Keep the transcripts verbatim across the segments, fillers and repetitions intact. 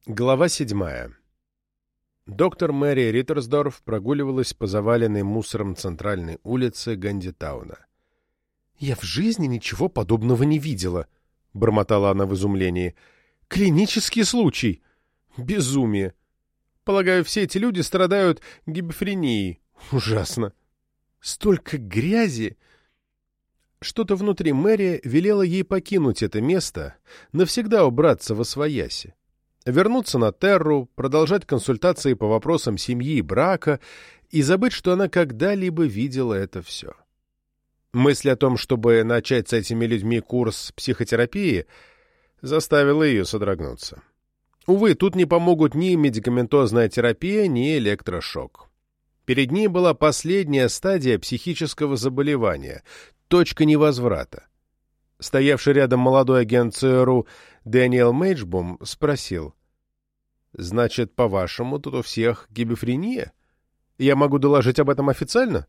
Глава седьмая. Доктор Мэри Риттерсдорф прогуливалась по заваленной мусором центральной улице Гандитауна. «Я в жизни ничего подобного не видела», — бормотала она в изумлении. «Клинический случай! Безумие! Полагаю, все эти люди страдают гипофренией. Ужасно! Столько грязи!» Что-то внутри Мэри велело ей покинуть это место, навсегда убраться восвояси. Вернуться на Терру, продолжать консультации по вопросам семьи и брака и забыть, что она когда-либо видела это все. Мысль о том, чтобы начать с этими людьми курс психотерапии, заставила ее содрогнуться. Увы, тут не помогут ни медикаментозная терапия, ни электрошок. Перед ней была последняя стадия психического заболевания, точка невозврата. Стоявший рядом молодой агент ЦРУ Дэниел Мейджбум спросил: «Значит, по-вашему, тут у всех гипофрения? Я могу доложить об этом официально?»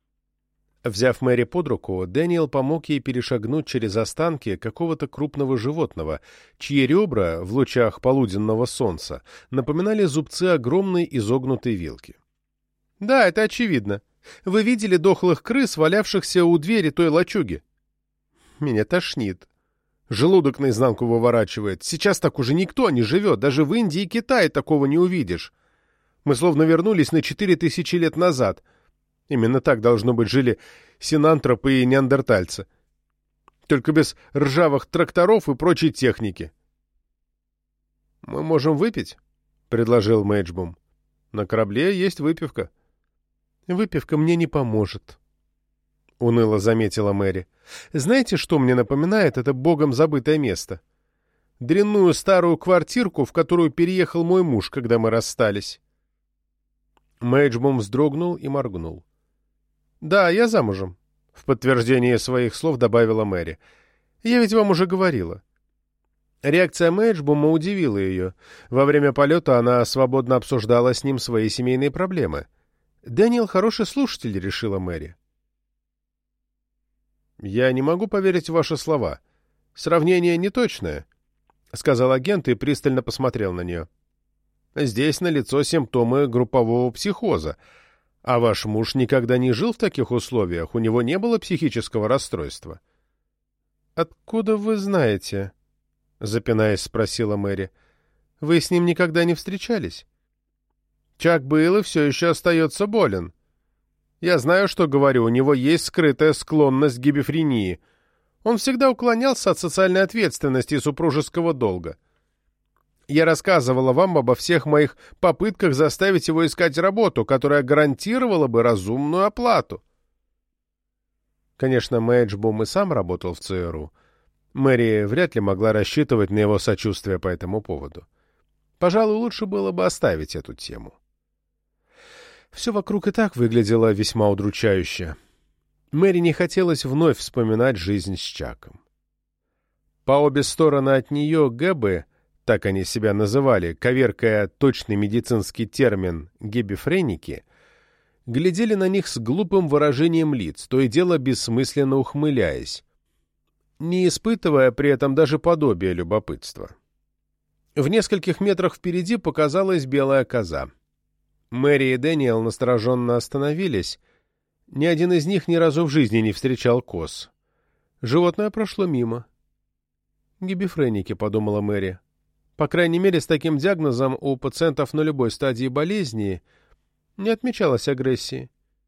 Взяв Мэри под руку, Дэниел помог ей перешагнуть через останки какого-то крупного животного, чьи ребра в лучах полуденного солнца напоминали зубцы огромной изогнутой вилки. «Да, это очевидно. Вы видели дохлых крыс, валявшихся у двери той лачуги?» «Меня тошнит. Желудок наизнанку выворачивает. Сейчас так уже никто не живет. Даже в Индии и Китае такого не увидишь. Мы словно вернулись на четыре тысячи лет назад. Именно так, должно быть, жили синантропы и неандертальцы. Только без ржавых тракторов и прочей техники». «Мы можем выпить?» — предложил Мейджбум. «На корабле есть выпивка». «Выпивка мне не поможет», — уныло заметила Мэри. «Знаете, что мне напоминает это богом забытое место? Дрянную старую квартирку, в которую переехал мой муж, когда мы расстались». Мейджбум вздрогнул и моргнул. «Да, я замужем», — в подтверждение своих слов добавила Мэри. «Я ведь вам уже говорила». Реакция Мейджбума удивила ее. Во время полета она свободно обсуждала с ним свои семейные проблемы. «Дэниел хороший слушатель», — решила Мэри. «Я не могу поверить в ваши слова. Сравнение неточное», — сказал агент и пристально посмотрел на нее. «Здесь налицо симптомы группового психоза, а ваш муж никогда не жил в таких условиях, у него не было психического расстройства». «Откуда вы знаете?» — запинаясь, спросила Мэри. «Вы с ним никогда не встречались?» «Чак был и все еще остается болен. Я знаю, что говорю, у него есть скрытая склонность к гипофрении. Он всегда уклонялся от социальной ответственности и супружеского долга. Я рассказывала вам обо всех моих попытках заставить его искать работу, которая гарантировала бы разумную оплату». Конечно, Мейджбум и сам работал в ЦРУ. Мэри вряд ли могла рассчитывать на его сочувствие по этому поводу. Пожалуй, лучше было бы оставить эту тему. Все вокруг и так выглядело весьма удручающе. Мэри не хотелось вновь вспоминать жизнь с Чаком. По обе стороны от нее гэбы, так они себя называли, коверкая точный медицинский термин «гибифреники», глядели на них с глупым выражением лиц, то и дело бессмысленно ухмыляясь, не испытывая при этом даже подобия любопытства. В нескольких метрах впереди показалась белая коза. Мэри и Дэниел настороженно остановились. Ни один из них ни разу в жизни не встречал коз. Животное прошло мимо. «Гибифреники», — подумала Мэри. По крайней мере, с таким диагнозом у пациентов на любой стадии болезни не отмечалось агрессии.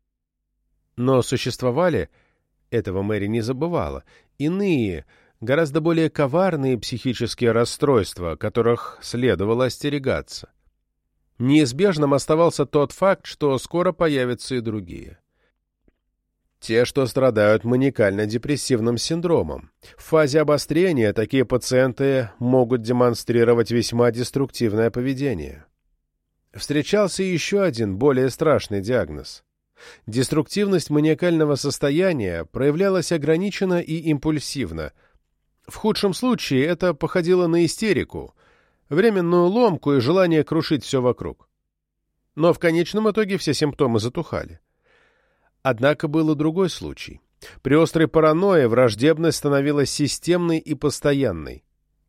Но существовали, этого Мэри не забывала, иные, гораздо более коварные психические расстройства, которых следовало остерегаться. Неизбежным оставался тот факт, что скоро появятся и другие. Те, что страдают маниакально-депрессивным синдромом. В фазе обострения такие пациенты могут демонстрировать весьма деструктивное поведение. Встречался еще один, более страшный диагноз. Деструктивность маниакального состояния проявлялась ограниченно и импульсивно. В худшем случае это походило на истерику, временную ломку и желание крушить все вокруг. Но в конечном итоге все симптомы затухали. Однако был и другой случай. При острой паранойе враждебность становилась системной и постоянной.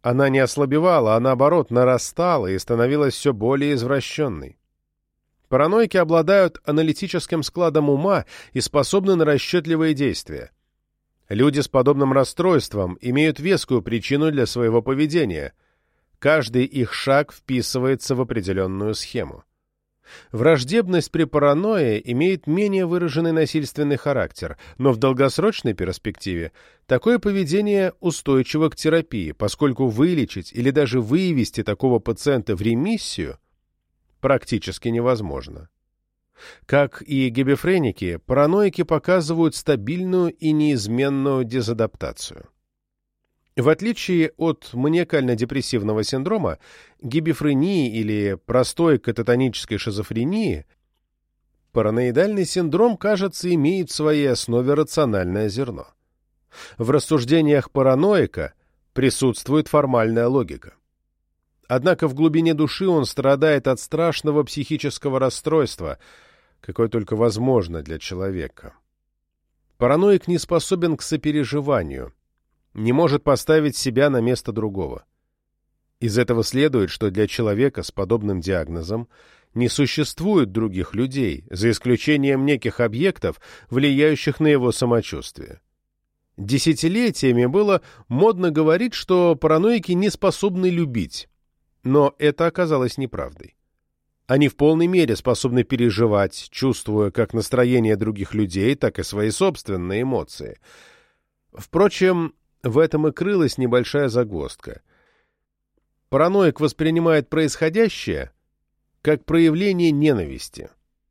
Она не ослабевала, а наоборот нарастала и становилась все более извращенной. Параноики обладают аналитическим складом ума и способны на расчетливые действия. Люди с подобным расстройством имеют вескую причину для своего поведения. Каждый их шаг вписывается в определенную схему. Враждебность при паранойе имеет менее выраженный насильственный характер, но в долгосрочной перспективе такое поведение устойчиво к терапии, поскольку вылечить или даже вывести такого пациента в ремиссию практически невозможно. Как и гибефреники, параноики показывают стабильную и неизменную дезадаптацию. В отличие от маниакально-депрессивного синдрома, гибефрении или простой кататонической шизофрении, параноидальный синдром, кажется, имеет в своей основе рациональное зерно. В рассуждениях параноика присутствует формальная логика. Однако в глубине души он страдает от страшного психического расстройства, какое только возможно для человека. Параноик не способен к сопереживанию, не может поставить себя на место другого. Из этого следует, что для человека с подобным диагнозом не существует других людей, за исключением неких объектов, влияющих на его самочувствие. Десятилетиями было модно говорить, что параноики не способны любить, но это оказалось неправдой. Они в полной мере способны переживать, чувствуя как настроение других людей, так и свои собственные эмоции. Впрочем, в этом и крылась небольшая загвоздка. Параноик воспринимает происходящее как проявление ненависти.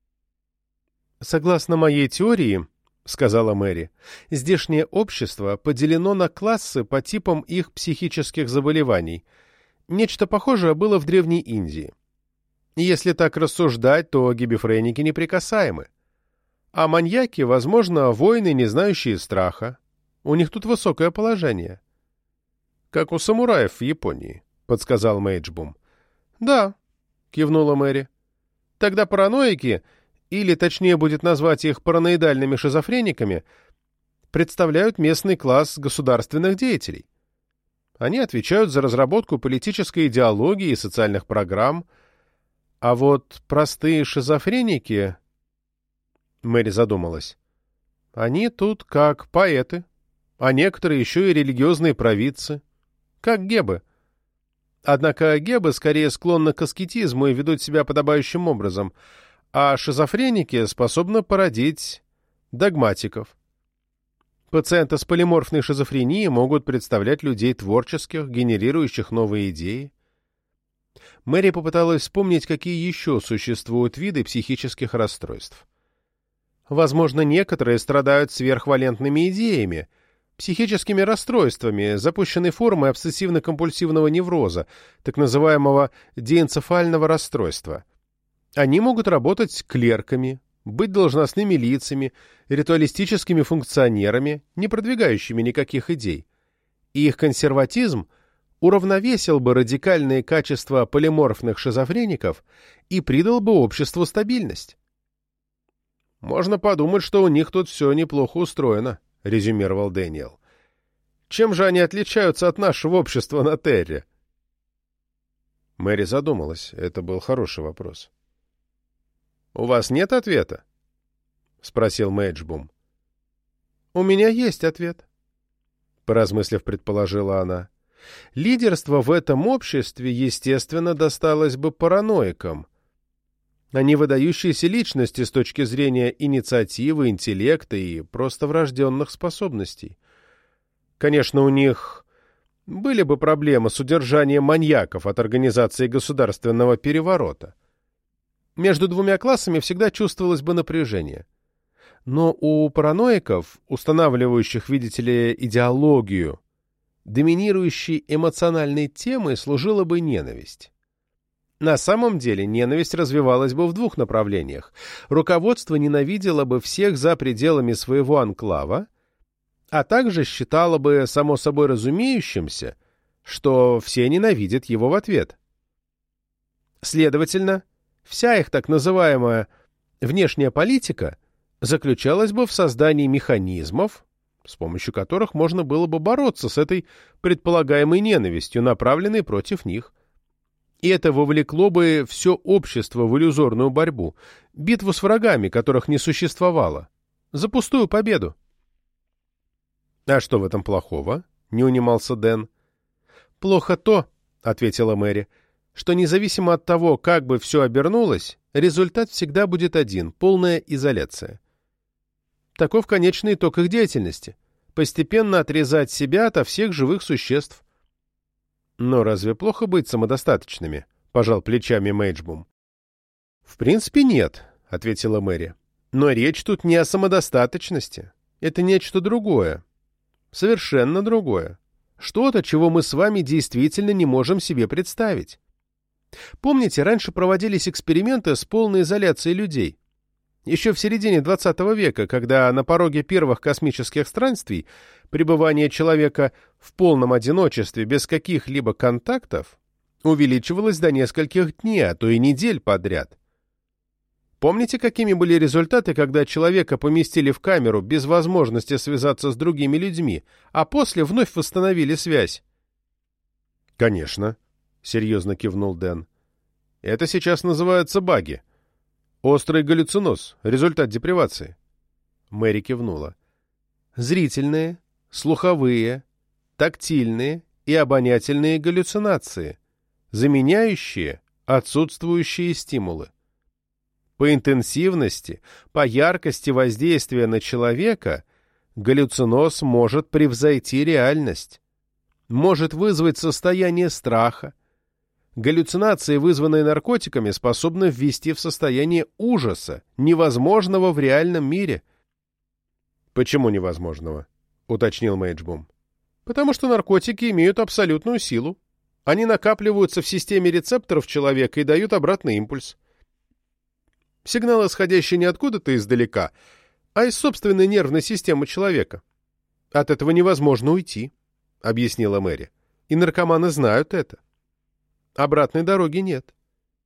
«Согласно моей теории, — сказала Мэри, — здешнее общество поделено на классы по типам их психических заболеваний. Нечто похожее было в Древней Индии. Если так рассуждать, то гибефреники неприкасаемы. А маньяки, возможно, воины, не знающие страха. У них тут высокое положение». «Как у самураев в Японии», — подсказал Мейджбум. «Да», — кивнула Мэри. «Тогда параноики, или точнее будет назвать их параноидальными шизофрениками, представляют местный класс государственных деятелей. Они отвечают за разработку политической идеологии и социальных программ, а вот простые шизофреники...» Мэри задумалась. «Они тут как поэты, а некоторые еще и религиозные провидцы, как гебы. Однако гебы скорее склонны к аскетизму и ведут себя подобающим образом, а шизофреники способны породить догматиков. Пациенты с полиморфной шизофренией могут представлять людей творческих, генерирующих новые идеи». Мэри попыталась вспомнить, какие еще существуют виды психических расстройств. Возможно, некоторые страдают сверхвалентными идеями, психическими расстройствами, запущенной формой обсессивно-компульсивного невроза, так называемого диэнцефального расстройства. Они могут работать клерками, быть должностными лицами, ритуалистическими функционерами, не продвигающими никаких идей. И их консерватизм уравновесил бы радикальные качества полиморфных шизофреников и придал бы обществу стабильность. «Можно подумать, что у них тут все неплохо устроено», — резюмировал Дэниел. «Чем же они отличаются от нашего общества на Терре?» Мэри задумалась. Это был хороший вопрос. «У вас нет ответа?» — спросил Мейджбум. «У меня есть ответ», — поразмыслив, предположила она. «Лидерство в этом обществе, естественно, досталось бы параноикам. Они выдающиеся личности с точки зрения инициативы, интеллекта и просто врожденных способностей. Конечно, у них были бы проблемы с удержанием маньяков от организации государственного переворота. Между двумя классами всегда чувствовалось бы напряжение. Но у параноиков, устанавливающих, видите ли, идеологию, доминирующей эмоциональной темой служила бы ненависть. На самом деле ненависть развивалась бы в двух направлениях. Руководство ненавидело бы всех за пределами своего анклава, а также считало бы само собой разумеющимся, что все ненавидят его в ответ. Следовательно, вся их так называемая внешняя политика заключалась бы в создании механизмов, с помощью которых можно было бы бороться с этой предполагаемой ненавистью, направленной против них. И это вовлекло бы все общество в иллюзорную борьбу, битву с врагами, которых не существовало, за пустую победу. — А что в этом плохого? — не унимался Дэн. — Плохо то, — ответила Мэри, — что независимо от того, как бы все обернулось, результат всегда будет один — полная изоляция. Таков конечный итог их деятельности — постепенно отрезать себя ото всех живых существ. — Но разве плохо быть самодостаточными? — пожал плечами Мейджбум. — В принципе, нет, — ответила Мэри. — Но речь тут не о самодостаточности. Это нечто другое. Совершенно другое. Что-то, чего мы с вами действительно не можем себе представить. Помните, раньше проводились эксперименты с полной изоляцией людей? Еще в середине двадцатого века, когда на пороге первых космических странствий пребывание человека в полном одиночестве без каких-либо контактов увеличивалось до нескольких дней, а то и недель подряд. Помните, какими были результаты, когда человека поместили в камеру без возможности связаться с другими людьми, а после вновь восстановили связь? — Конечно, — серьезно кивнул Дэн. — Это сейчас называется баги. Острый галлюциноз, результат депривации. Мэри кивнула. Зрительные, слуховые, тактильные и обонятельные галлюцинации, заменяющие отсутствующие стимулы. По интенсивности, по яркости воздействия на человека галлюциноз может превзойти реальность, может вызвать состояние страха. Галлюцинации, вызванные наркотиками, способны ввести в состояние ужаса, невозможного в реальном мире. «Почему невозможного?» — уточнил Мейджбум. «Потому что наркотики имеют абсолютную силу. Они накапливаются в системе рецепторов человека и дают обратный импульс. Сигнал, исходящий не откуда-то издалека, а из собственной нервной системы человека. От этого невозможно уйти», — объяснила Мэри. «И наркоманы знают это. Обратной дороги нет».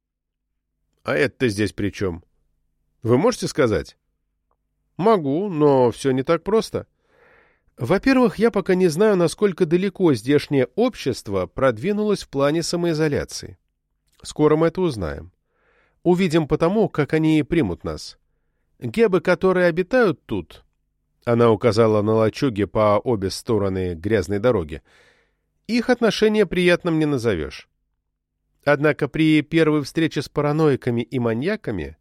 «А это-то здесь при чем? Вы можете сказать?» «Могу, но все не так просто. Во-первых, я пока не знаю, насколько далеко здешнее общество продвинулось в плане самоизоляции. Скоро мы это узнаем. Увидим потому, как они примут нас. Гебы, которые обитают тут, она указала на лачуги по обе стороны грязной дороги, их отношение приятным не назовешь. Однако при первой встрече с параноиками и маньяками,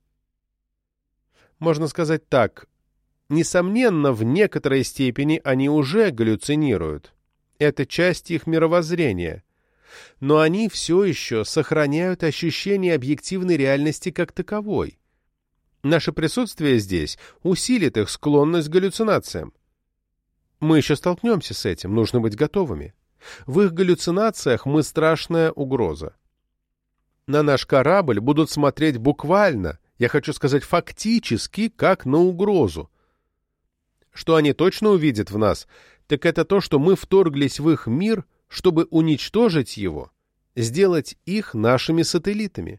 можно сказать так, несомненно, в некоторой степени они уже галлюцинируют. Это часть их мировоззрения. Но они все еще сохраняют ощущение объективной реальности как таковой. Наше присутствие здесь усилит их склонность к галлюцинациям. Мы еще столкнемся с этим, нужно быть готовыми. В их галлюцинациях мы страшная угроза. На наш корабль будут смотреть буквально, я хочу сказать фактически, как на угрозу. Что они точно увидят в нас, так это то, что мы вторглись в их мир, чтобы уничтожить его, сделать их нашими сателлитами.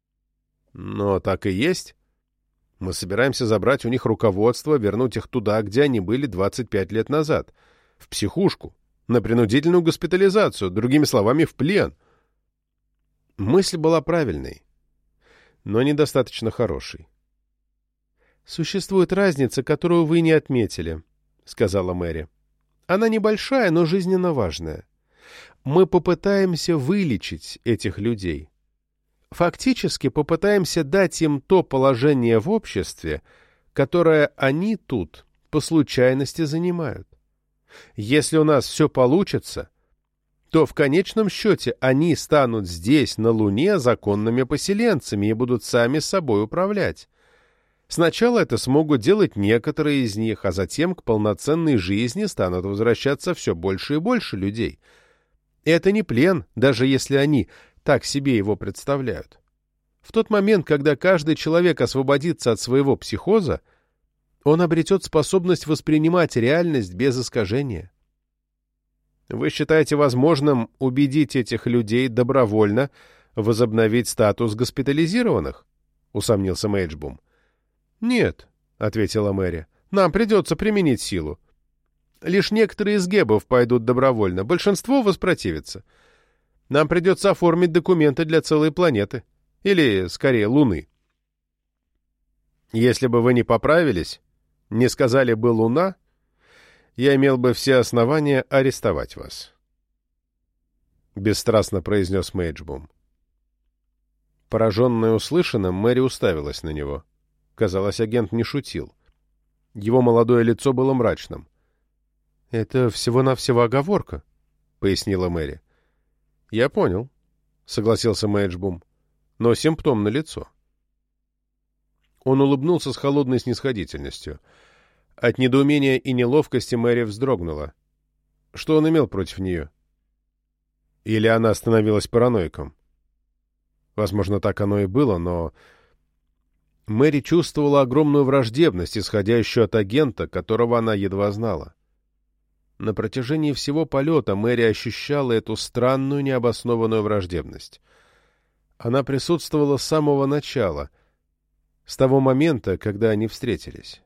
Но так и есть. Мы собираемся забрать у них руководство, вернуть их туда, где они были двадцать пять лет назад, в психушку, на принудительную госпитализацию, другими словами, в плен. Мысль была правильной, но недостаточно хорошей. «Существует разница, которую вы не отметили», — сказала Мэри. «Она небольшая, но жизненно важная. Мы попытаемся вылечить этих людей. Фактически попытаемся дать им то положение в обществе, которое они тут по случайности занимают. Если у нас все получится, то в конечном счете они станут здесь, на Луне, законными поселенцами и будут сами собой управлять. Сначала это смогут делать некоторые из них, а затем к полноценной жизни станут возвращаться все больше и больше людей. Это не плен, даже если они так себе его представляют. В тот момент, когда каждый человек освободится от своего психоза, он обретет способность воспринимать реальность без искажения. Вы считаете возможным убедить этих людей добровольно возобновить статус госпитализированных? — усомнился Мейджбум. — Нет, — ответила Мэри, — нам придется применить силу. Лишь некоторые из гебов пойдут добровольно, большинство воспротивится. Нам придется оформить документы для целой планеты. Или, скорее, Луны. Если бы вы не поправились, не сказали бы «Луна», я имел бы все основания арестовать вас. Бесстрастно произнес Мейджбум. Пораженная услышанным, Мэри уставилась на него. Казалось, агент не шутил. Его молодое лицо было мрачным. — Это всего-навсего оговорка, — пояснила Мэри. — Я понял, — согласился Мейджбум, — но симптом налицо. Он улыбнулся с холодной снисходительностью. От недоумения и неловкости Мэри вздрогнула. Что он имел против нее? Или она становилась параноиком? Возможно, так оно и было, но... Мэри чувствовала огромную враждебность, исходящую от агента, которого она едва знала. На протяжении всего полета Мэри ощущала эту странную необоснованную враждебность. Она присутствовала с самого начала, с того момента, когда они встретились.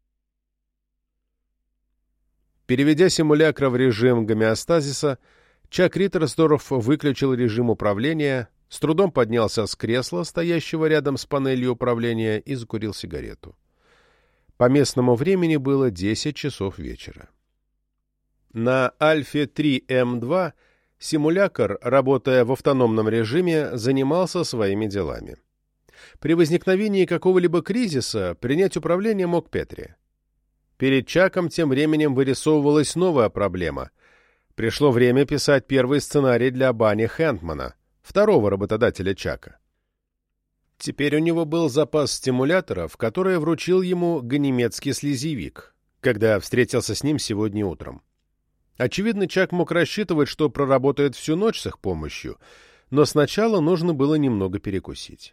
Переведя симулякра в режим гомеостазиса, Чак Риттерсдорф выключил режим управления, с трудом поднялся с кресла, стоящего рядом с панелью управления, и закурил сигарету. По местному времени было десять часов вечера. На Альфе три эм два симулякр, работая в автономном режиме, занимался своими делами. При возникновении какого-либо кризиса принять управление мог Петри. Перед Чаком тем временем вырисовывалась новая проблема. Пришло время писать первый сценарий для Банни Хэнтмана, второго работодателя Чака. Теперь у него был запас стимуляторов, которые вручил ему ганимедский слезевик, когда встретился с ним сегодня утром. Очевидно, Чак мог рассчитывать, что проработает всю ночь с их помощью, но сначала нужно было немного перекусить.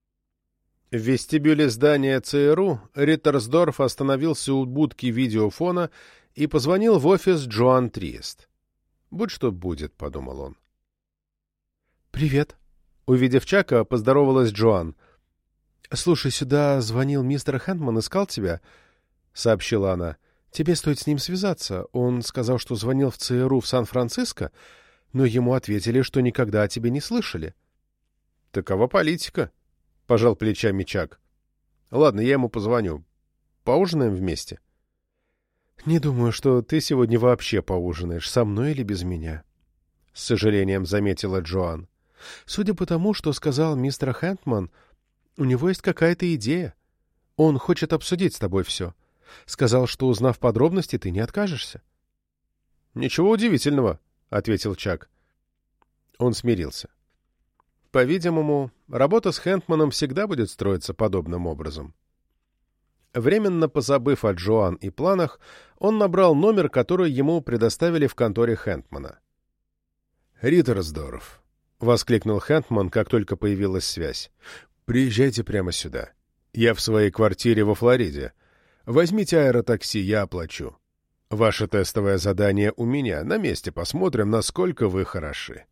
В вестибюле здания ЦРУ Риттерсдорф остановился у будки видеофона и позвонил в офис Джоан Триест. «Будь что будет», — подумал он. «Привет». Увидев Чака, поздоровалась Джоан. «Слушай, сюда звонил мистер Хэнтман, искал тебя», — сообщила она. «Тебе стоит с ним связаться. Он сказал, что звонил в ЦРУ в Сан-Франциско, но ему ответили, что никогда о тебе не слышали». «Такова политика», — пожал плечами Чак. «Ладно, я ему позвоню. Поужинаем вместе?» «Не думаю, что ты сегодня вообще поужинаешь, со мной или без меня», — с сожалением заметила Джоан. «Судя по тому, что сказал мистер Хэнтман, у него есть какая-то идея. Он хочет обсудить с тобой все. Сказал, что, узнав подробности, ты не откажешься». «Ничего удивительного», — ответил Чак. Он смирился. По-видимому, работа с Хэнтманом всегда будет строиться подобным образом. Временно позабыв о Джоан и планах, он набрал номер, который ему предоставили в конторе Хэнтмана. «Риттерсдорф», — воскликнул Хэнтман, как только появилась связь, — «приезжайте прямо сюда. Я в своей квартире во Флориде. Возьмите аэротакси, я оплачу. Ваше тестовое задание у меня. На месте посмотрим, насколько вы хороши».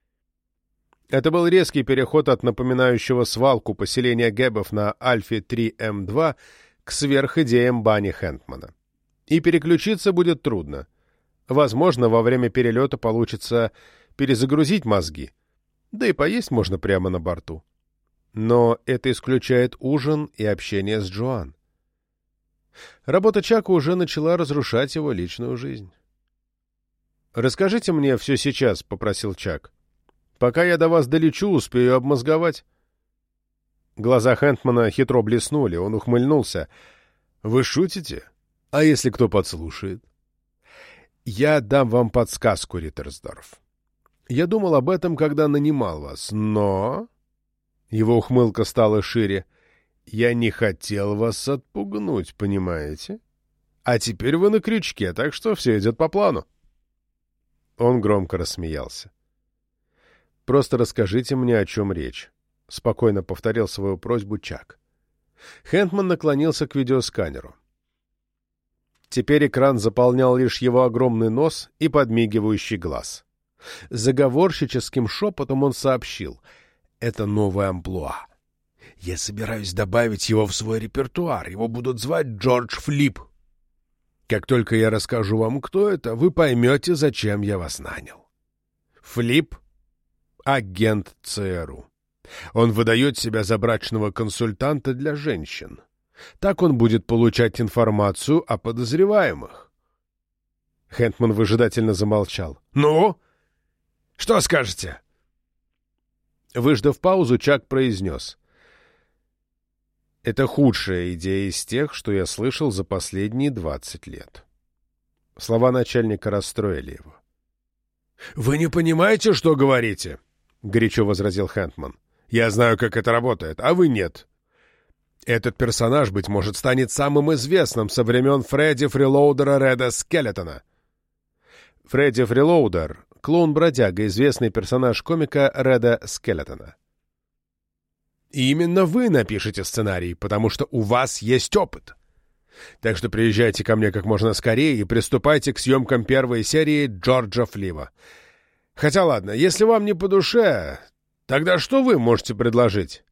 Это был резкий переход от напоминающего свалку поселения гебов на Альфе три эм два к сверхидеям Банни Хэнтмана. И переключиться будет трудно. Возможно, во время перелета получится перезагрузить мозги. Да и поесть можно прямо на борту. Но это исключает ужин и общение с Джоан. Работа Чака уже начала разрушать его личную жизнь. «Расскажите мне все сейчас», — попросил Чак. «Пока я до вас долечу, успею обмозговать». Глаза Хэнтмана хитро блеснули, он ухмыльнулся. «Вы шутите? А если кто подслушает?» «Я дам вам подсказку, Риттерсдорф. Я думал об этом, когда нанимал вас, но...» Его ухмылка стала шире. «Я не хотел вас отпугнуть, понимаете? А теперь вы на крючке, так что все идет по плану». Он громко рассмеялся. «Просто расскажите мне, о чем речь», — спокойно повторил свою просьбу Чак. Хэнтман наклонился к видеосканеру. Теперь экран заполнял лишь его огромный нос и подмигивающий глаз. Заговорщическим шепотом он сообщил: «Это новое амплуа. Я собираюсь добавить его в свой репертуар. Его будут звать Джордж Флип. Как только я расскажу вам, кто это, вы поймете, зачем я вас нанял. Флип — агент ЦРУ. Он выдает себя за брачного консультанта для женщин. Так он будет получать информацию о подозреваемых. Хэнтман выжидательно замолчал. «Ну? Что скажете?» Выждав паузу, Чак произнес. «Это худшая идея из тех, что я слышал за последние двадцать лет». Слова начальника расстроили его. «Вы не понимаете, что говорите?» — горячо возразил Хэнтман. «Я знаю, как это работает, а вы нет. Этот персонаж, быть может, станет самым известным со времен Фредди Фрилоудера Реда Скелетона». Фредди Фрилоудер — клоун-бродяга, известный персонаж комика Реда Скелетона. И именно вы напишете сценарий, потому что у вас есть опыт. Так что приезжайте ко мне как можно скорее и приступайте к съемкам первой серии Джорджа Флива. Хотя ладно, если вам не по душе, тогда что вы можете предложить?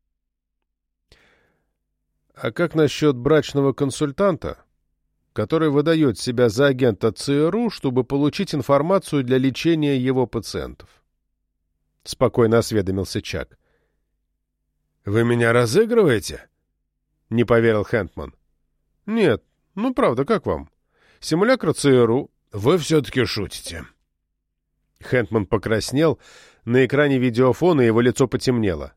А как насчет брачного консультанта, который выдает себя за агента ЦРУ, чтобы получить информацию для лечения его пациентов? Спокойно осведомился Чак. «Вы меня разыгрываете?» — не поверил Хэнтман. «Нет, ну правда, как вам? Симулякр ЦРУ...» «Вы все-таки шутите». Хэнтман покраснел, на экране видеофона его лицо потемнело.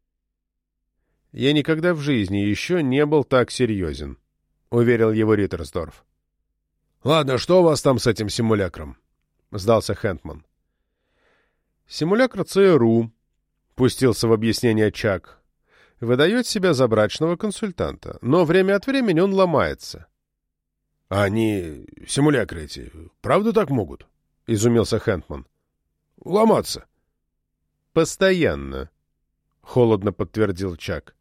«Я никогда в жизни еще не был так серьезен», — уверил его Риттерсдорф. «Ладно, что у вас там с этим симулякром?» — сдался Хэнтман. «Симулякр ЦРУ», — пустился в объяснение Чак, — выдает себя за брачного консультанта, но время от времени он ломается. — А они, симулякры эти, правда так могут? — изумился Хэнтман. — Ломаться? — Постоянно, — холодно подтвердил Чак.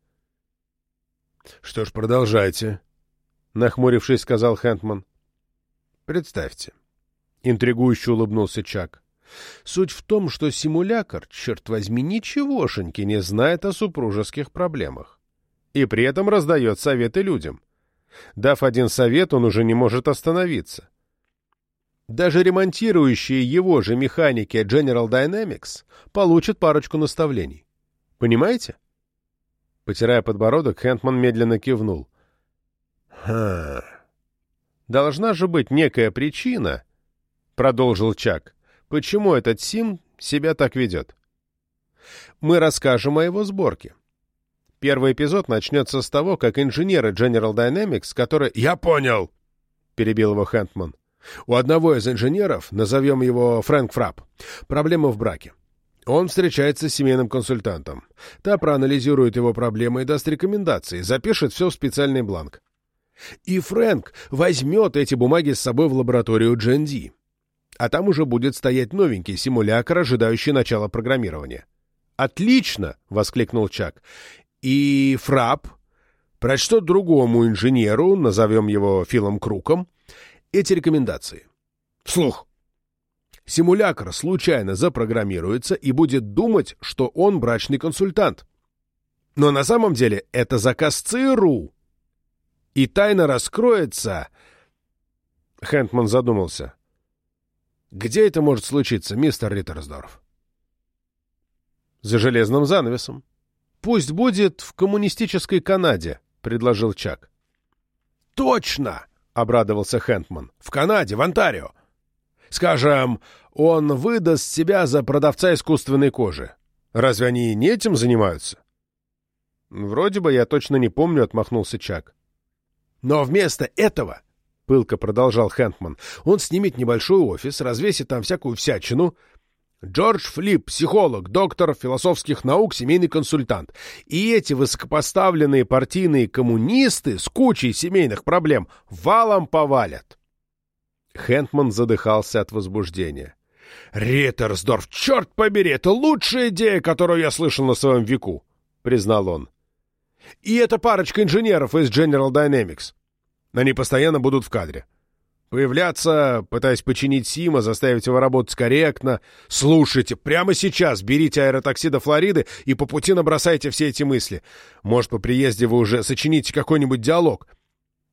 — Что ж, продолжайте, — нахмурившись, сказал Хэнтман. — Представьте, — интригующе улыбнулся Чак. Суть в том, что симулякр, черт возьми, ничегошеньки не знает о супружеских проблемах. И при этом раздает советы людям. Дав один совет, он уже не может остановиться. Даже ремонтирующие его же механики General Dynamics получат парочку наставлений. Понимаете? Потирая подбородок, Хэнтман медленно кивнул. «Ха... Должна же быть некая причина, — продолжил Чак, — почему этот Сим себя так ведет. Мы расскажем о его сборке. Первый эпизод начнется с того, как инженеры General Dynamics, которые... — Я понял! — перебил его Хэнтман. — У одного из инженеров, назовем его Фрэнк Фрапп, проблема в браке. Он встречается с семейным консультантом. Та проанализирует его проблемы и даст рекомендации, запишет все в специальный бланк. И Фрэнк возьмет эти бумаги с собой в лабораторию джи эн ди. А там уже будет стоять новенький симулякр, ожидающий начала программирования. «Отлично!» — воскликнул Чак. «И Фрапп прочтет другому инженеру, назовем его Филом Круком, эти рекомендации. Вслух. Симулякр случайно запрограммируется и будет думать, что он брачный консультант. Но на самом деле это заказ ЦРУ. И тайна раскроется...» Хэнтман задумался. «Где это может случиться, мистер Риттерсдорф?» «За железным занавесом. Пусть будет в коммунистической Канаде», — предложил Чак. «Точно!» — обрадовался Хэнтман. «В Канаде, в Онтарио. Скажем, он выдаст себя за продавца искусственной кожи. Разве они не этим занимаются?» «Вроде бы я точно не помню», — отмахнулся Чак. «Но вместо этого...» — пылко продолжал Хэнтман. «Он снимет небольшой офис, развесит там всякую всячину. Джордж Флип, психолог, доктор философских наук, семейный консультант. И эти высокопоставленные партийные коммунисты с кучей семейных проблем валом повалят». Хэнтман задыхался от возбуждения. «Риттерсдорф, черт побери, это лучшая идея, которую я слышал на своем веку», — признал он. «И это парочка инженеров из General Dynamics. Они постоянно будут в кадре. Появляться, пытаясь починить Сима, заставить его работать корректно. Слушайте, прямо сейчас берите аэротакси до Флориды и по пути набросайте все эти мысли. Может, по приезде вы уже сочините какой-нибудь диалог.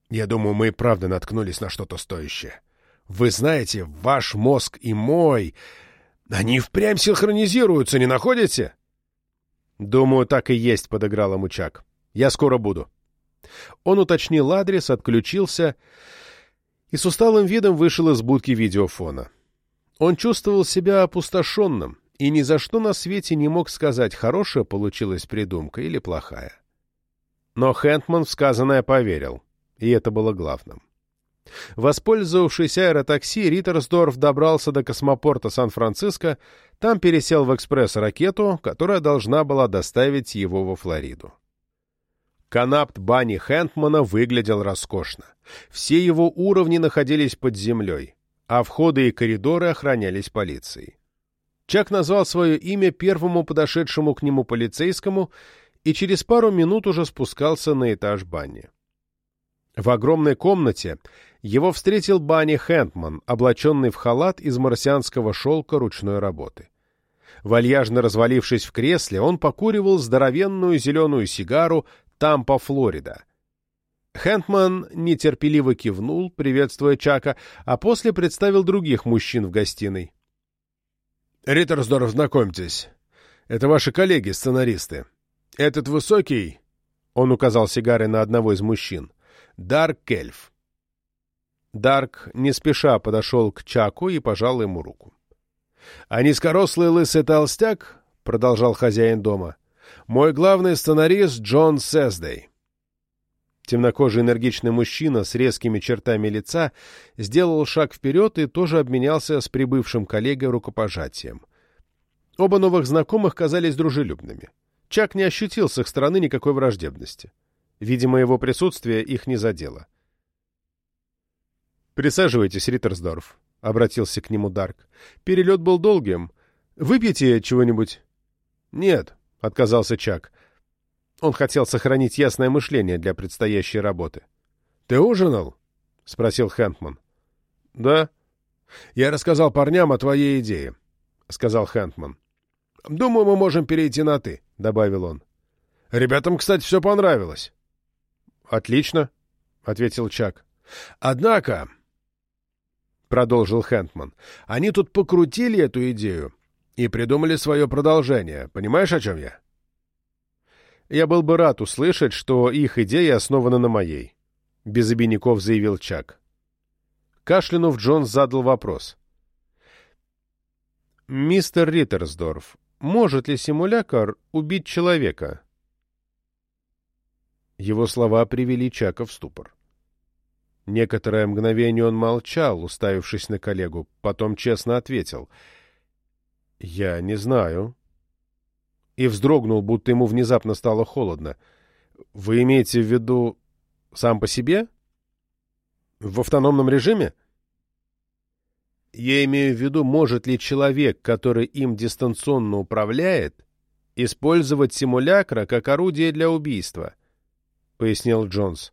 Я думаю, мы и правда наткнулись на что-то стоящее. Вы знаете, ваш мозг и мой... Они впрямь синхронизируются, не находите? Думаю, так и есть, — подыграл ему Чак. Я скоро буду. Он уточнил адрес, отключился и с усталым видом вышел из будки видеофона. Он чувствовал себя опустошенным и ни за что на свете не мог сказать, хорошая получилась придумка или плохая. Но Хэндман в сказанное поверил, и это было главным. Воспользовавшись аэротакси, Риттерсдорф добрался до космопорта Сан-Франциско, там пересел в экспресс-ракету, которая должна была доставить его во Флориду. Канапт бани Хэндмана выглядел роскошно. Все его уровни находились под землей, а входы и коридоры охранялись полицией. Чак назвал свое имя первому подошедшему к нему полицейскому и через пару минут уже спускался на этаж бани. В огромной комнате его встретил Банни Хэндман, облаченный в халат из марсианского шелка ручной работы. Вальяжно развалившись в кресле, он покуривал здоровенную зеленую сигару «Тампа, Флорида». Хэндман нетерпеливо кивнул, приветствуя Чака, а после представил других мужчин в гостиной. «Риттерсдорф, знакомьтесь. Это ваши коллеги-сценаристы. Этот высокий...» — он указал сигарой на одного из мужчин. «Дарк Кельф». Дарк не спеша подошел к Чаку и пожал ему руку. «А низкорослый лысый толстяк, — продолжал хозяин дома, — мой главный сценарист Джон Сездей». Темнокожий энергичный мужчина с резкими чертами лица сделал шаг вперед и тоже обменялся с прибывшим коллегой рукопожатием. Оба новых знакомых казались дружелюбными. Чак не ощутил с их стороны никакой враждебности. Видимо, его присутствие их не задело. «Присаживайтесь, Риттерсдорф», — обратился к нему Дарк. «Перелет был долгим. Выпьете чего-нибудь?» «Нет», — отказался Чак. Он хотел сохранить ясное мышление для предстоящей работы. «Ты ужинал?» — спросил Хэндман. «Да». «Я рассказал парням о твоей идее», — сказал Хэндман. «Думаю, мы можем перейти на «ты», — добавил он. «Ребятам, кстати, все понравилось». «Отлично», — ответил Чак. «Однако», — продолжил Хэндман, — «они тут покрутили эту идею и придумали свое продолжение. Понимаешь, о чем я?» «Я был бы рад услышать, что их идея основана на моей», — без обиняков заявил Чак. Кашлянув, Джонс задал вопрос. «Мистер Риттерсдорф, может ли симулякр убить человека?» Его слова привели Чака в ступор. Некоторое мгновение он молчал, уставившись на коллегу, потом честно ответил. «Я не знаю». И вздрогнул, будто ему внезапно стало холодно. «Вы имеете в виду сам по себе? В автономном режиме?» «Я имею в виду, может ли человек, который им дистанционно управляет, использовать симулякра как орудие для убийства», — пояснил Джонс.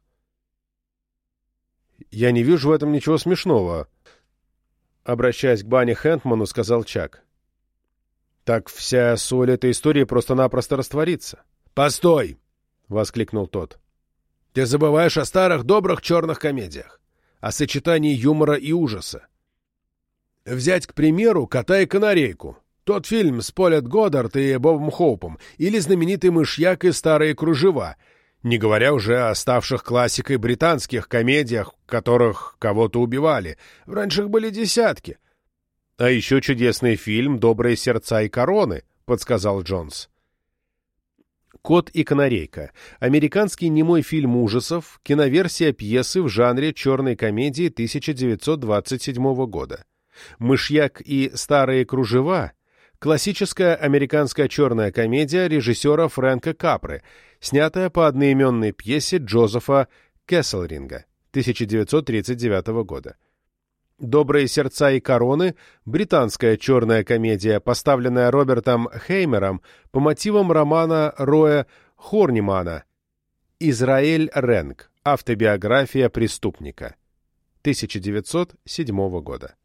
«Я не вижу в этом ничего смешного», — обращаясь к Банни Хэндману, сказал Чак. «Так вся соль этой истории просто-напросто растворится». «Постой!» — воскликнул тот. «Ты забываешь о старых добрых черных комедиях, о сочетании юмора и ужаса. Взять, к примеру, «Кота и канарейку», тот фильм с Полет Годдард и Бобом Хоупом, или знаменитый «Мышьяк и старые кружева», не говоря уже о ставших классикой британских комедиях, в которых кого-то убивали. Раньше их были десятки. — А еще чудесный фильм «Добрые сердца и короны», — подсказал Джонс. «Кот и канарейка» — американский немой фильм ужасов, киноверсия пьесы в жанре черной комедии тысяча девятьсот двадцать седьмого года. «Мышьяк и старые кружева» — классическая американская черная комедия режиссера Фрэнка Капры, снятая по одноименной пьесе Джозефа Кесселринга тысяча девятьсот тридцать девятого года. «Добрые сердца и короны» — британская черная комедия, поставленная Робертом Хеймером по мотивам романа Роя Хорнимана «Израэль Рэнк. Автобиография преступника» тысяча девятьсот седьмого года.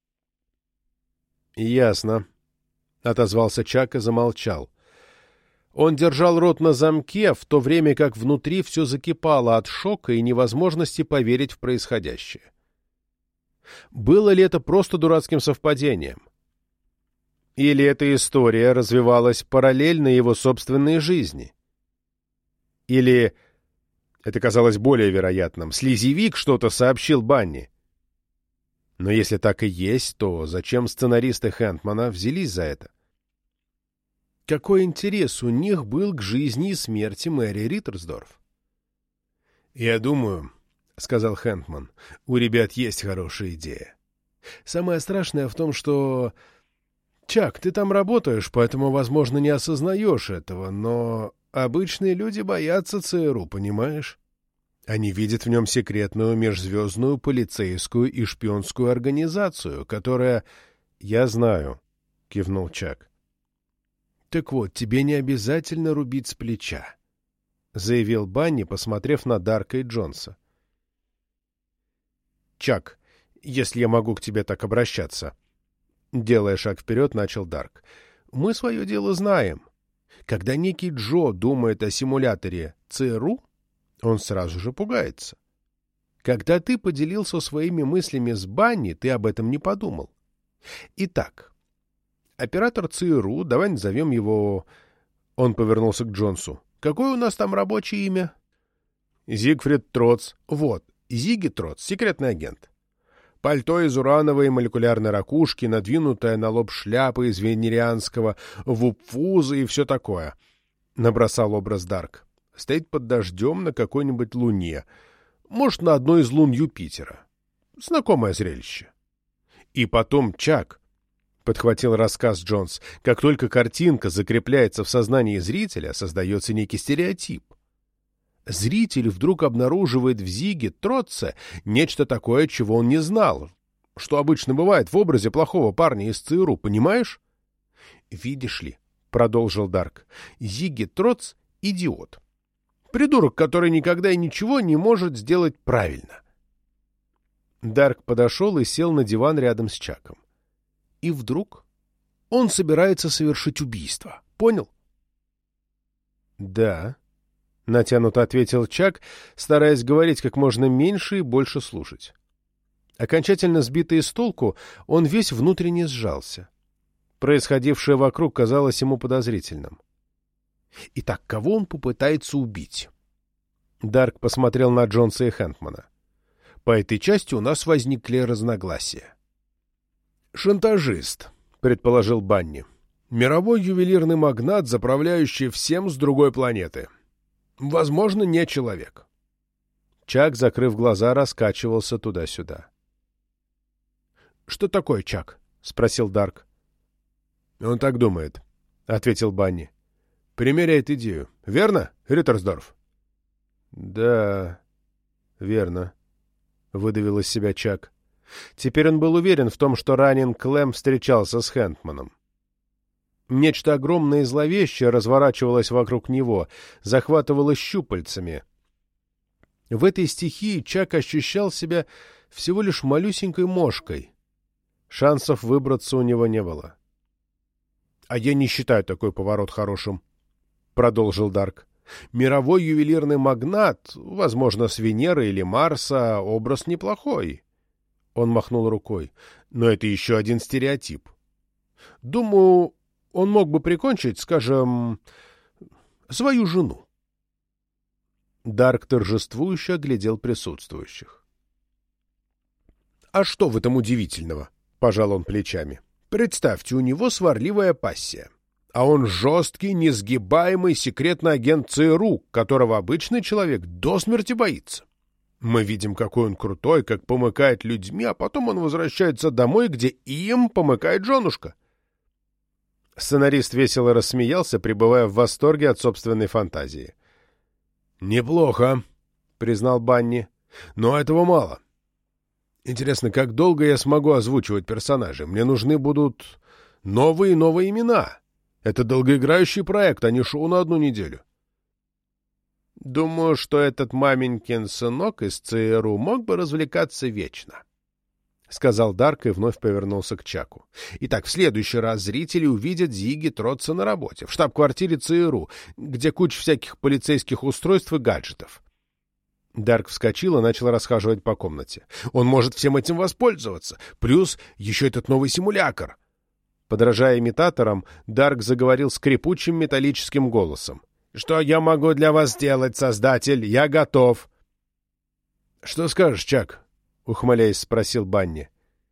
«Ясно», — отозвался Чак и замолчал. Он держал рот на замке, в то время как внутри все закипало от шока и невозможности поверить в происходящее. Было ли это просто дурацким совпадением? Или эта история развивалась параллельно его собственной жизни? Или, это казалось более вероятным, слезевик что-то сообщил Банни? Но если так и есть, то зачем сценаристы Хэндмана взялись за это? Какой интерес у них был к жизни и смерти Мэри Риттерсдорф? «Я думаю, — сказал Хэндман, — у ребят есть хорошая идея. Самое страшное в том, что... Чак, ты там работаешь, поэтому, возможно, не осознаешь этого, но обычные люди боятся ЦРУ, понимаешь? Они видят в нем секретную межзвездную полицейскую и шпионскую организацию, которая... — Я знаю, — кивнул Чак. — Так вот, тебе не обязательно рубить с плеча, — заявил Банни, посмотрев на Дарка и Джонса. — Чак, если я могу к тебе так обращаться, — делая шаг вперед, начал Дарк, — мы свое дело знаем. Когда некий Джо думает о симуляторе ЦРУ, он сразу же пугается. Когда ты поделился своими мыслями с Банни, ты об этом не подумал. Итак, оператор ЦРУ, давай назовем его... Он повернулся к Джонсу. Какое у нас там рабочее имя? Зигфрид Троц. Вот, Зиги Троц, секретный агент. Пальто из урановой молекулярной ракушки, надвинутая на лоб шляпа из венерианского вупфуза и все такое. Набросал образ Дарк. Стоит под дождем на какой-нибудь луне. Может, на одной из лун Юпитера. Знакомое зрелище. И потом Чак, — подхватил рассказ Джонс, — как только картинка закрепляется в сознании зрителя, создается некий стереотип. Зритель вдруг обнаруживает в Зиге Троце нечто такое, чего он не знал, что обычно бывает в образе плохого парня из ЦРУ, понимаешь? Видишь ли, — продолжил Дарк, — Зиги Троц — идиот. Придурок, который никогда и ничего не может сделать правильно. Дарк подошел и сел на диван рядом с Чаком. И вдруг он собирается совершить убийство. Понял? — Да, — натянуто ответил Чак, стараясь говорить как можно меньше и больше слушать. Окончательно сбитый с толку, он весь внутренне сжался. Происходившее вокруг казалось ему подозрительным. Итак, кого он попытается убить? Дарк посмотрел на Джонса и Хэндмана. По этой части у нас возникли разногласия. «Шантажист», — предположил Банни. «Мировой ювелирный магнат, заправляющий всем с другой планеты. Возможно, не человек». Чак, закрыв глаза, раскачивался туда-сюда. «Что такое, Чак?» — спросил Дарк. «Он так думает», — ответил Банни. «Примеряет идею. Верно, Риттерсдорф?» «Да, верно», — выдавил из себя Чак. Теперь он был уверен в том, что ранен Клэм встречался с Хэндманом. Нечто огромное и зловещее разворачивалось вокруг него, захватывало щупальцами. В этой стихии Чак ощущал себя всего лишь малюсенькой мошкой. Шансов выбраться у него не было. — А я не считаю такой поворот хорошим, — продолжил Дарк. — Мировой ювелирный магнат, возможно, с Венеры или Марса, образ неплохой. Он махнул рукой. Но это еще один стереотип. Думаю, он мог бы прикончить, скажем, свою жену. Дарк торжествующе оглядел присутствующих. — А что в этом удивительного? — пожал он плечами. — Представьте, у него сварливая пассия. А он жесткий, несгибаемый секретный агент ЦРУ, которого обычный человек до смерти боится. Мы видим, какой он крутой, как помыкает людьми, а потом он возвращается домой, где им помыкает женушка. Сценарист весело рассмеялся, пребывая в восторге от собственной фантазии. «Неплохо», — признал Банни, — «но этого мало. Интересно, как долго я смогу озвучивать персонажей? Мне нужны будут новые и новые имена. Это долгоиграющий проект, а не шоу на одну неделю». «Думаю, что этот маменькин сынок из ЦРУ мог бы развлекаться вечно», — сказал Дарк и вновь повернулся к Чаку. Итак, в следующий раз зрители увидят Зигги Тротса на работе, в штаб-квартире ЦРУ, где куча всяких полицейских устройств и гаджетов. Дарк вскочил и начал расхаживать по комнате. Он может всем этим воспользоваться. Плюс еще этот новый симулятор. Подражая имитаторам, Дарк заговорил скрипучим металлическим голосом. «Что я могу для вас сделать, Создатель? Я готов!» «Что скажешь, Чак?» — ухмыляясь, спросил Банни.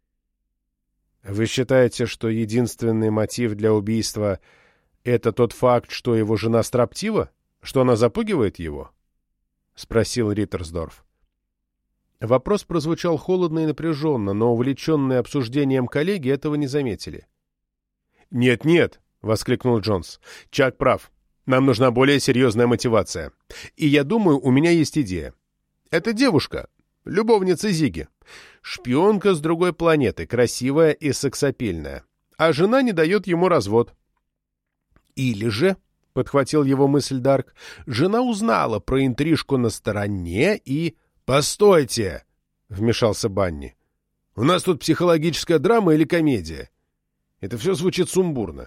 «Вы считаете, что единственный мотив для убийства — это тот факт, что его жена строптива? Что она запугивает его?» — спросил Риттерсдорф. Вопрос прозвучал холодно и напряженно, но увлеченные обсуждением коллеги этого не заметили. «Нет-нет!» — воскликнул Джонс. «Чак прав. Нам нужна более серьезная мотивация. И я думаю, у меня есть идея. Эта девушка — любовница Зигги. Шпионка с другой планеты, красивая и сексапильная. А жена не дает ему развод. Или же, — подхватил его мысль Дарк, — жена узнала про интрижку на стороне и... — Постойте! — вмешался Банни. — У нас тут психологическая драма или комедия? Это все звучит сумбурно.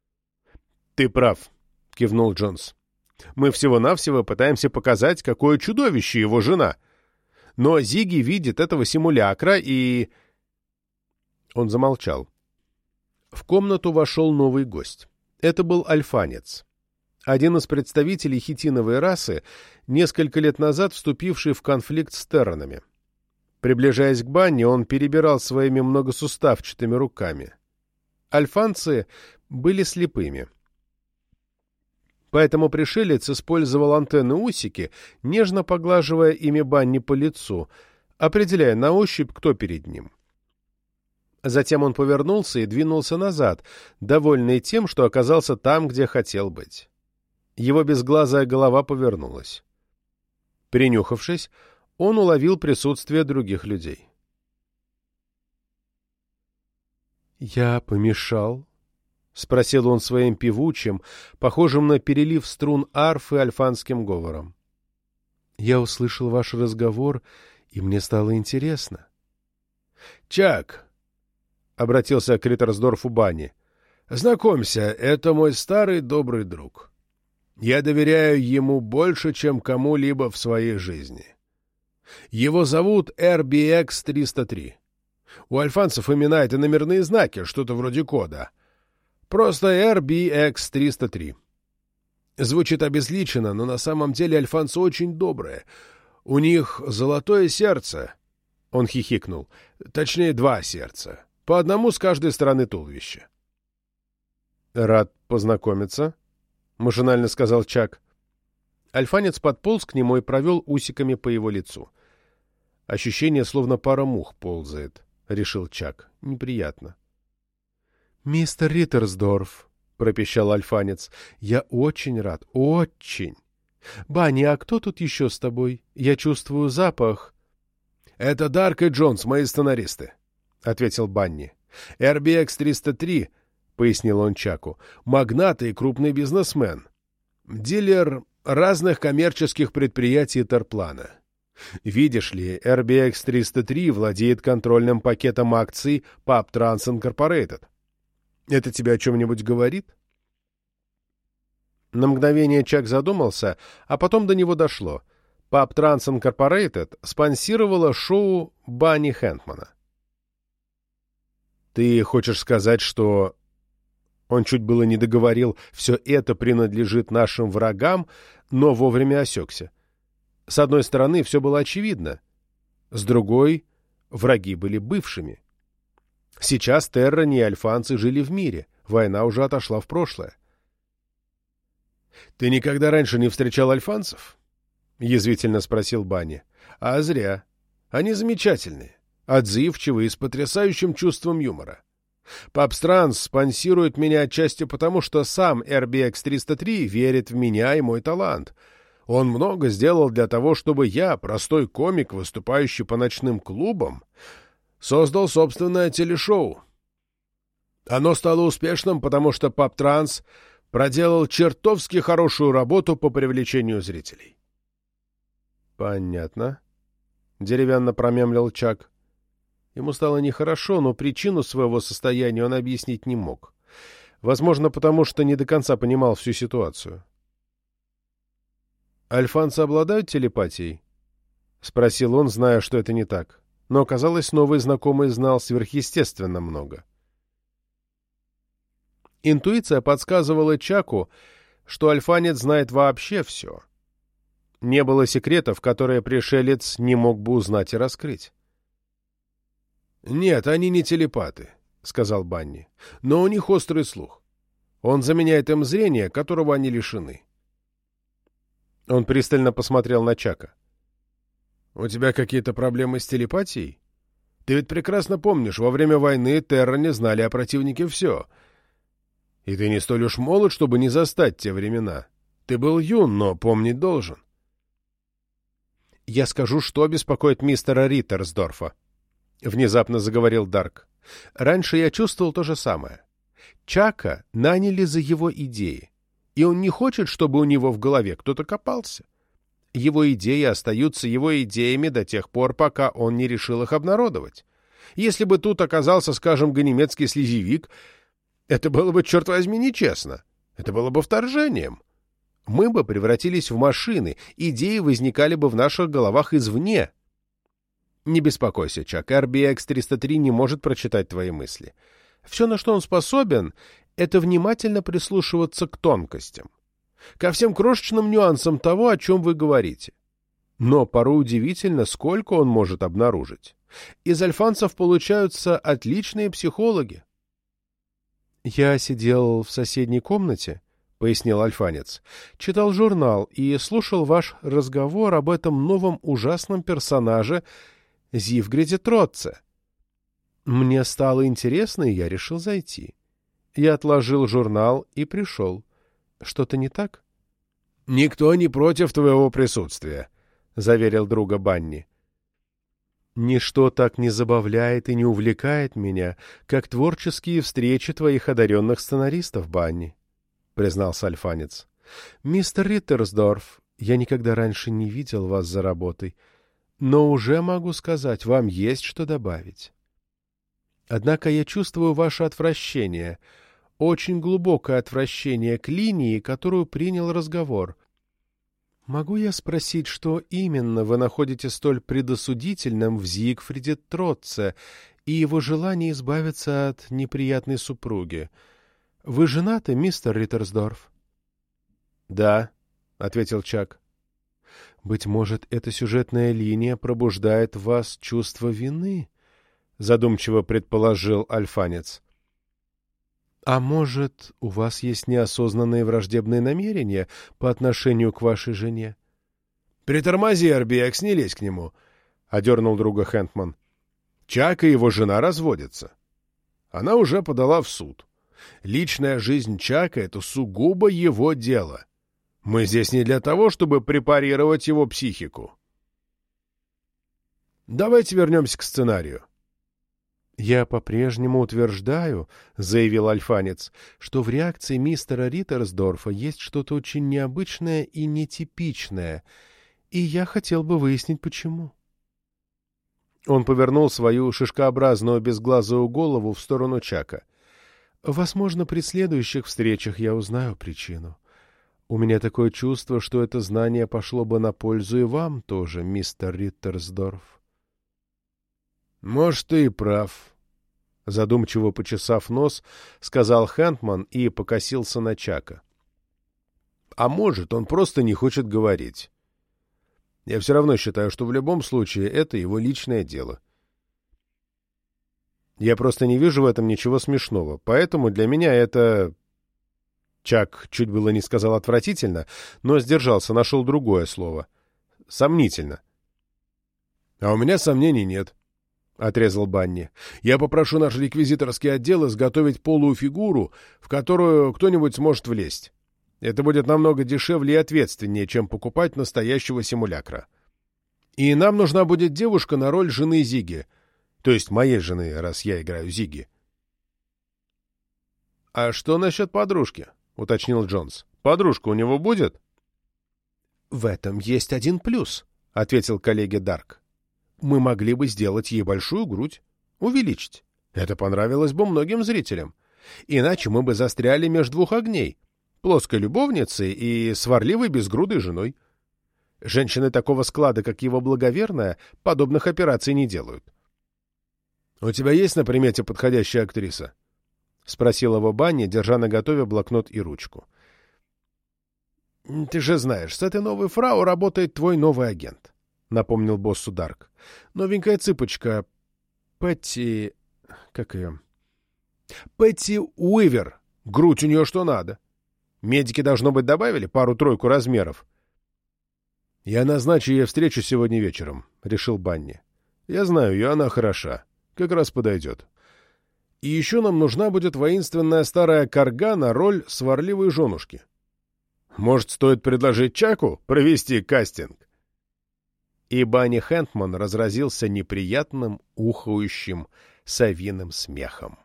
— Ты прав, — кивнул Джонс. — Мы всего-навсего пытаемся показать, какое чудовище его жена. Но Зигги видит этого симулякра и... Он замолчал. В комнату вошел новый гость. Это был альфанец. Один из представителей хитиновой расы, несколько лет назад вступивший в конфликт с терранами. Приближаясь к Банни, он перебирал своими многосуставчатыми руками. Альфанцы были слепыми. Поэтому пришелец использовал антенны-усики, нежно поглаживая ими Банни по лицу, определяя на ощупь, кто перед ним. Затем он повернулся и двинулся назад, довольный тем, что оказался там, где хотел быть. Его безглазая голова повернулась. Принюхавшись, он уловил присутствие других людей. «Я помешал?» — спросил он своим певучим, похожим на перелив струн арфы альфанским говором. «Я услышал ваш разговор, и мне стало интересно». «Чак!» — обратился к Риттерсдорфу Банни. «Знакомься, это мой старый добрый друг. Я доверяю ему больше, чем кому-либо в своей жизни. Его зовут эр би экс триста три. У альфанцев имена — это номерные знаки, что-то вроде кода. Просто эр би экс триста три. Звучит обезличенно, но на самом деле альфанцы очень добрые. У них золотое сердце». Он хихикнул. «Точнее, два сердца. По одному с каждой стороны туловища». «Рад познакомиться», — машинально сказал Чак. Альфанец подполз к нему и провел усиками по его лицу. «Ощущение, словно пара мух ползает», — решил Чак. «Неприятно». «Мистер Риттерсдорф», — пропищал альфанец, — «я очень рад, очень. Банни, а кто тут еще с тобой? Я чувствую запах». «Это Дарк и Джонс, мои сценаристы», — ответил Банни. «эр би экс триста три», — пояснил он Чаку, — «магнат и крупный бизнесмен. Дилер разных коммерческих предприятий Терплана. Видишь ли, эр би экс триста три владеет контрольным пакетом акций паб Транс Инкорпорейтед. Это тебе о чем-нибудь говорит?» На мгновение Чак задумался, а потом до него дошло. паб Транс Инкорпорейтед спонсировала шоу Банни Хэнтмана. «Ты хочешь сказать, что...» Он чуть было не договорил, все это принадлежит нашим врагам, но вовремя осекся. С одной стороны, все было очевидно. С другой, враги были бывшими. Сейчас терране и альфанцы жили в мире, война уже отошла в прошлое. «Ты никогда раньше не встречал альфанцев?» — язвительно спросил Банни. «А зря. Они замечательные, отзывчивые и с потрясающим чувством юмора. Пабстранс спонсирует меня отчасти потому, что сам эр би экс триста три верит в меня и мой талант. Он много сделал для того, чтобы я, простой комик, выступающий по ночным клубам, создал собственное телешоу. Оно стало успешным, потому что Пабтранс проделал чертовски хорошую работу по привлечению зрителей». «Понятно», — деревянно промямлил Чак. Ему стало нехорошо, но причину своего состояния он объяснить не мог. Возможно, потому что не до конца понимал всю ситуацию. «Альфанцы обладают телепатией?» — спросил он, зная, что это не так. Но, оказалось, новый знакомый знал сверхъестественно много. Интуиция подсказывала Чаку, что альфанец знает вообще все. Не было секретов, которые пришелец не мог бы узнать и раскрыть. «Нет, они не телепаты», — сказал Банни, — «но у них острый слух. Он заменяет им зрение, которого они лишены». Он пристально посмотрел на Чака. «У тебя какие-то проблемы с телепатией? Ты ведь прекрасно помнишь, во время войны Терране знали о противнике все. И ты не столь уж молод, чтобы не застать те времена. Ты был юн, но помнить должен». «Я скажу, что беспокоит мистера Риттерсдорфа», — внезапно заговорил Дарк. «Раньше я чувствовал то же самое. Чака наняли за его идеи, и он не хочет, чтобы у него в голове кто-то копался. Его идеи остаются его идеями до тех пор, пока он не решил их обнародовать. Если бы тут оказался, скажем, ганемецкий слезевик, это было бы, черт возьми, нечестно. Это было бы вторжением. Мы бы превратились в машины, идеи возникали бы в наших головах извне. Не беспокойся, Чак, эр би экс триста три не может прочитать твои мысли. Все, на что он способен, это внимательно прислушиваться к тонкостям, ко всем крошечным нюансам того, о чем вы говорите. Но порой удивительно, сколько он может обнаружить. Из альфанцев получаются отличные психологи. «Я сидел в соседней комнате», — пояснил альфанец, — «читал журнал и слушал ваш разговор об этом новом ужасном персонаже Зивгриде Тротце. Мне стало интересно, и я решил зайти. Я отложил журнал и пришел. Что-то не так?» «Никто не против твоего присутствия», — заверил друга Банни. «Ничто так не забавляет и не увлекает меня, как творческие встречи твоих одаренных сценаристов, Банни», — признался альфанец. «Мистер Риттерсдорф, я никогда раньше не видел вас за работой, но уже могу сказать, вам есть что добавить. Однако я чувствую ваше отвращение, очень глубокое отвращение к линии, которую принял разговор. Могу я спросить, что именно вы находите столь предосудительным в Зигфриде Тротце и его желании избавиться от неприятной супруги? Вы женаты, мистер Риттерсдорф?» «Да», — ответил Чак. «Быть может, эта сюжетная линия пробуждает в вас чувство вины?» — задумчиво предположил альфанец. «А может, у вас есть неосознанные враждебные намерения по отношению к вашей жене?» «Притормози, эр би экс, не лезь к нему», — одернул друга Хэндман. «Чак и его жена разводятся. Она уже подала в суд. Личная жизнь Чака — это сугубо его дело. Мы здесь не для того, чтобы препарировать его психику. Давайте вернемся к сценарию». «Я по-прежнему утверждаю, — заявил альфанец, — что в реакции мистера Риттерсдорфа есть что-то очень необычное и нетипичное, и я хотел бы выяснить, почему». Он повернул свою шишкообразную безглазую голову в сторону Чака. «Возможно, при следующих встречах я узнаю причину. У меня такое чувство, что это знание пошло бы на пользу и вам тоже, мистер Риттерсдорф». «Может, ты и прав», — задумчиво почесав нос, сказал Хэндман и покосился на Чака. «А может, он просто не хочет говорить. Я все равно считаю, что в любом случае это его личное дело. Я просто не вижу в этом ничего смешного, поэтому для меня это...» Чак чуть было не сказал отвратительно, но сдержался, нашел другое слово. «Сомнительно». «А у меня сомнений нет», — отрезал Банни. «Я попрошу наш реквизиторский отдел изготовить полую фигуру, в которую кто-нибудь сможет влезть. Это будет намного дешевле и ответственнее, чем покупать настоящего симулякра. И нам нужна будет девушка на роль жены Зиги, то есть моей жены, раз я играю Зиги». «А что насчет подружки?» — уточнил Джонс. «Подружка у него будет?» «В этом есть один плюс», — ответил коллеге Дарк. «Мы могли бы сделать ей большую грудь. Увеличить. Это понравилось бы многим зрителям. Иначе мы бы застряли между двух огней. Плоской любовницей и сварливой безгрудой женой. Женщины такого склада, как его благоверная, подобных операций не делают. — У тебя есть на примете подходящая актриса? — спросил его Банни, держа наготове блокнот и ручку. — Ты же знаешь, с этой новой фрау работает твой новый агент, — напомнил боссу Дарк. — Новенькая цыпочка Пэтти... Как ее? — Пэтти Уивер. Грудь у нее что надо. Медики, должно быть, добавили пару-тройку размеров. — Я назначу ей встречу сегодня вечером, — решил Банни. — Я знаю ее, она хороша. Как раз подойдет. И еще нам нужна будет воинственная старая карга на роль сварливой женушки. Может, стоит предложить Чаку провести кастинг? И Банни Хэнтман разразился неприятным, ухающим, совиным смехом.